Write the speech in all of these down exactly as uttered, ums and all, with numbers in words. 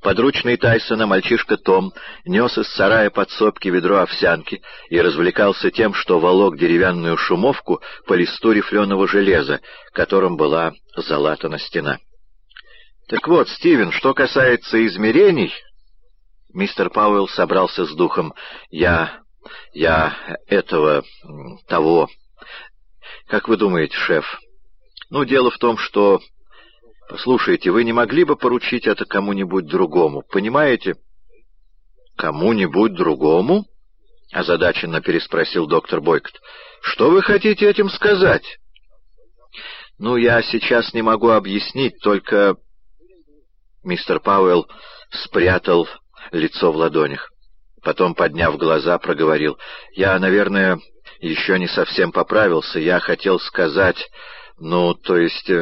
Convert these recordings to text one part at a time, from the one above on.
Подручный Тайсона, мальчишка Том, нес из сарая подсобки ведро овсянки и развлекался тем, что волок деревянную шумовку по листу рифленого железа, которым была залатана стена. «Так вот, Стивен, что касается измерений...» Мистер Пауэлл собрался с духом. «Я... я... этого... того... Как вы думаете, шеф? Ну, дело в том, что... Послушайте, вы не могли бы поручить это кому-нибудь другому, понимаете?» «Кому-нибудь другому?» — озадаченно переспросил доктор Бойкот. «Что вы хотите этим сказать?» «Ну, я сейчас не могу объяснить, только...» Мистер Пауэлл спрятал лицо в ладонях. Потом, подняв глаза, проговорил. «Я, наверное, еще не совсем поправился. Я хотел сказать... Ну, то есть...»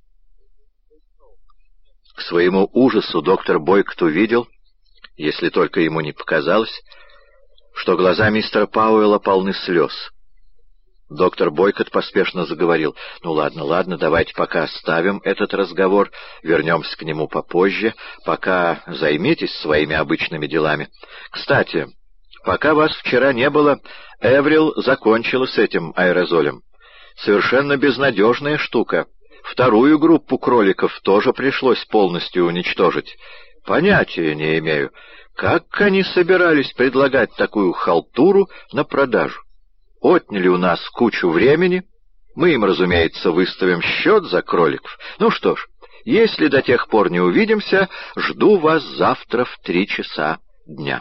К своему ужасу доктор Бойкот увидел, если только ему не показалось, что глаза мистера Пауэлла полны слез. Доктор Бойкот поспешно заговорил. «Ну ладно, ладно, давайте пока оставим этот разговор, вернемся к нему попозже, пока займитесь своими обычными делами. Кстати, пока вас вчера не было, Эврил закончила с этим аэрозолем. Совершенно безнадежная штука. Вторую группу кроликов тоже пришлось полностью уничтожить. Понятия не имею, как они собирались предлагать такую халтуру на продажу. Отняли у нас кучу времени, мы им, разумеется, выставим счет за кроликов. Ну что ж, если до тех пор не увидимся, жду вас завтра в три часа дня».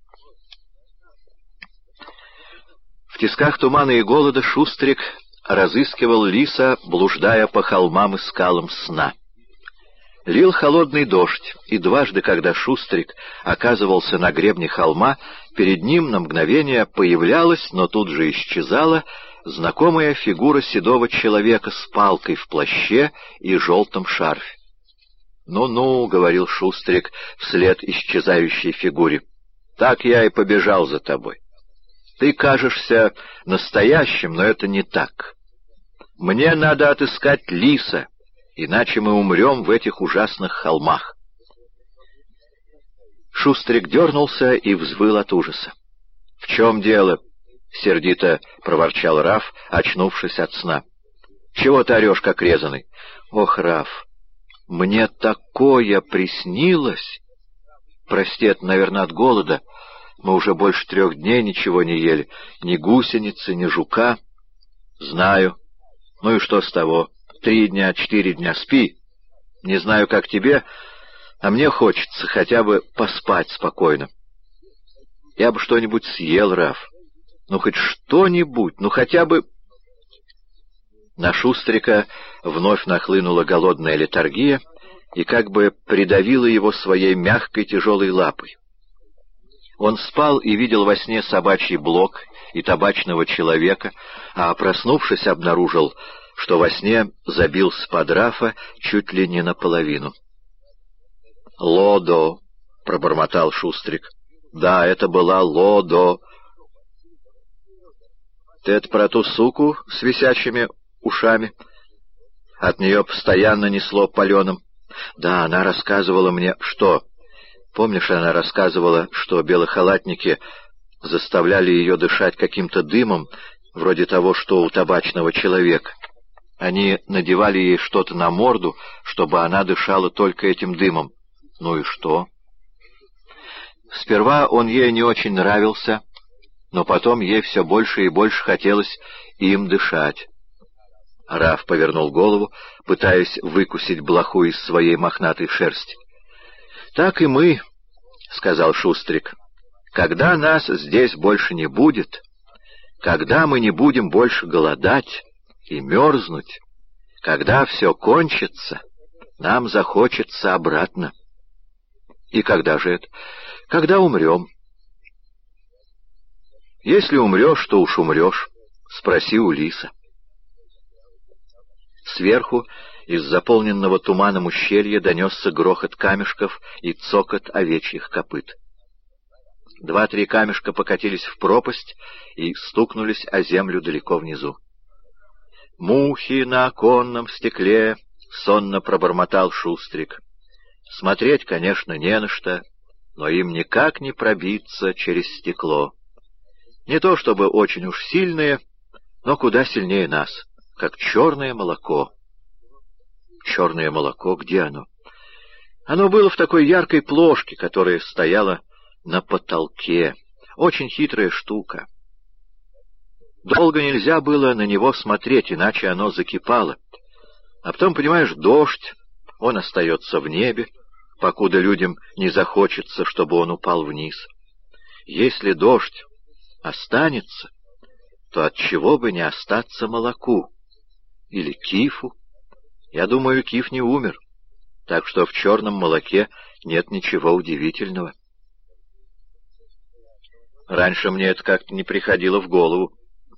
В тисках тумана и голода Шустрик разыскивал лиса, блуждая по холмам и скалам сна. Лил холодный дождь, и дважды, когда Шустрик оказывался на гребне холма, перед ним на мгновение появлялась, но тут же исчезала, знакомая фигура седого человека с палкой в плаще и желтом шарфе. «Ну-ну», — говорил Шустрик вслед исчезающей фигуре, — «так я и побежал за тобой. Ты кажешься настоящим, но это не так. Мне надо отыскать лиса, иначе мы умрем в этих ужасных холмах». Шустрик дернулся и взвыл от ужаса. «В чем дело?» — сердито проворчал Раф, очнувшись от сна. «Чего ты орешь, как резаный?» «Ох, Раф, мне такое приснилось! Прости, это, наверное, от голода. Мы уже больше трех дней ничего не ели. Ни гусеницы, ни жука». «Знаю. Ну и что с того? Три дня, четыре дня. Спи. Не знаю, как тебе, а мне хочется хотя бы поспать спокойно. Я бы что-нибудь съел, Раф. Ну, хоть что-нибудь, ну, хотя бы...» На Шустрика вновь нахлынула голодная летаргия и как бы придавила его своей мягкой тяжелой лапой. Он спал и видел во сне собачий блок и табачного человека, а, проснувшись, обнаружил, что во сне забился под Рафа чуть ли не наполовину. «Лодо», — пробормотал Шустрик. «Да, это была Лодо». «Ты это про ту суку с висячими ушами?» От нее постоянно несло паленым. «Да, она рассказывала мне...» «Что?» «Помнишь, она рассказывала, что белохалатники заставляли ее дышать каким-то дымом, вроде того, что у табачного человека. Они надевали ей что-то на морду, чтобы она дышала только этим дымом. Ну и что?» Сперва он ей не очень нравился, но потом ей все больше и больше хотелось им дышать. Раф повернул голову, пытаясь выкусить блоху из своей мохнатой шерсти. «Так и мы», — сказал Шустрик, — «когда нас здесь больше не будет, когда мы не будем больше голодать и мерзнуть, когда все кончится, нам захочется обратно». «И когда же это?» «Когда умрем». «Если умрешь, то уж умрешь. Спроси у лиса». Сверху, из заполненного туманом ущелья, донесся грохот камешков и цокот овечьих копыт. Два-три камешка покатились в пропасть и стукнулись о землю далеко внизу. «Мухи на оконном стекле», — сонно пробормотал Шустрик. Смотреть, конечно, не на что, но им никак не пробиться через стекло. Не то чтобы очень уж сильные, но куда сильнее нас, как черное молоко. Черное молоко, где оно? Оно было в такой яркой плошке, которая стояла на потолке. Очень хитрая штука. Долго нельзя было на него смотреть, иначе оно закипало. А потом, понимаешь, дождь, он остается в небе, покуда людям не захочется, чтобы он упал вниз. Если дождь останется, то от чего бы не остаться молоку? Или кифу? Я думаю, киф не умер, так что в черном молоке нет ничего удивительного. Раньше мне это как-то не приходило в голову.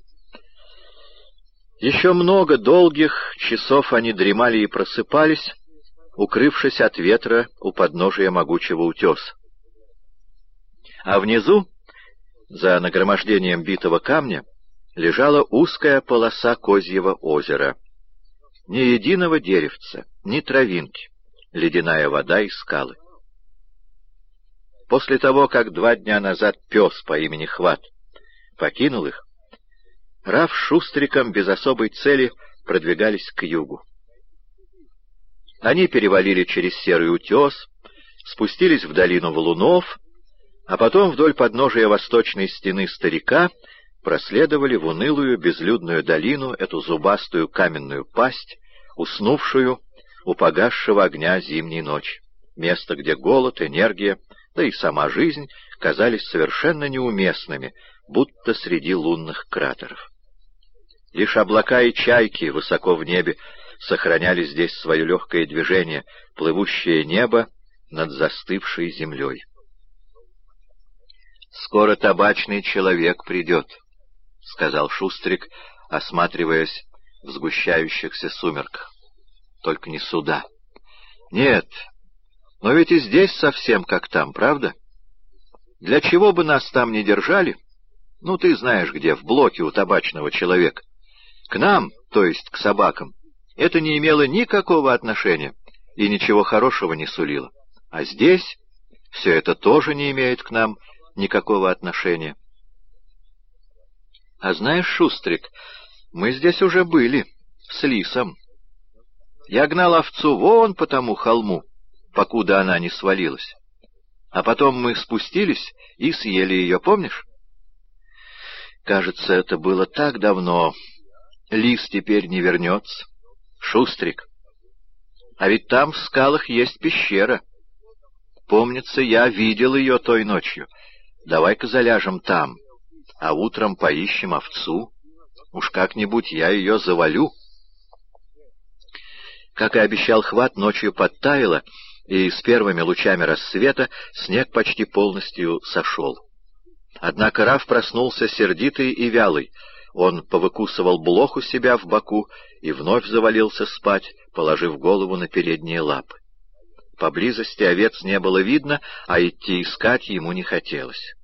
Еще много долгих часов они дремали и просыпались, укрывшись от ветра у подножия могучего утеса. А внизу, за нагромождением битого камня, лежала узкая полоса Козьего озера. Ни единого деревца, ни травинки, ледяная вода и скалы. После того, как два дня назад пес по имени Хват покинул их, Раф с Шустриком без особой цели продвигались к югу. Они перевалили через Серый утес, спустились в долину валунов, а потом вдоль подножия восточной стены Старика проследовали в унылую безлюдную долину, эту зубастую каменную пасть, уснувшую у погасшего огня зимней ночи, место, где голод, энергия, да и сама жизнь казались совершенно неуместными, будто среди лунных кратеров. Лишь облака и чайки высоко в небе сохраняли здесь свое легкое движение, плывущее небо над застывшей землей. «Скоро табачный человек придет», — сказал Шустрик, осматриваясь в сгущающихся сумерках. «Только не сюда». «Нет, но ведь и здесь совсем как там, правда? Для чего бы нас там не держали? Ну, ты знаешь где, в блоке у табачного человека. К нам, то есть к собакам, это не имело никакого отношения и ничего хорошего не сулило. А здесь все это тоже не имеет к нам никакого отношения. А знаешь, Шустрик, мы здесь уже были, с лисом. Я гнал овцу вон по тому холму, покуда она не свалилась. А потом мы спустились и съели ее, помнишь? Кажется, это было так давно. Лис теперь не вернется. Шустрик, а ведь там в скалах есть пещера. Помнится, я видел ее той ночью. Давай-ка заляжем там, а утром поищем овцу. Уж как-нибудь я ее завалю. Как и обещал Хват, ночью подтаяло, и с первыми лучами рассвета снег почти полностью сошел. Однако Раф проснулся сердитый и вялый. Он повыкусывал блох у себя в боку и вновь завалился спать, положив голову на передние лапы. Поблизости овец не было видно, а идти искать ему не хотелось.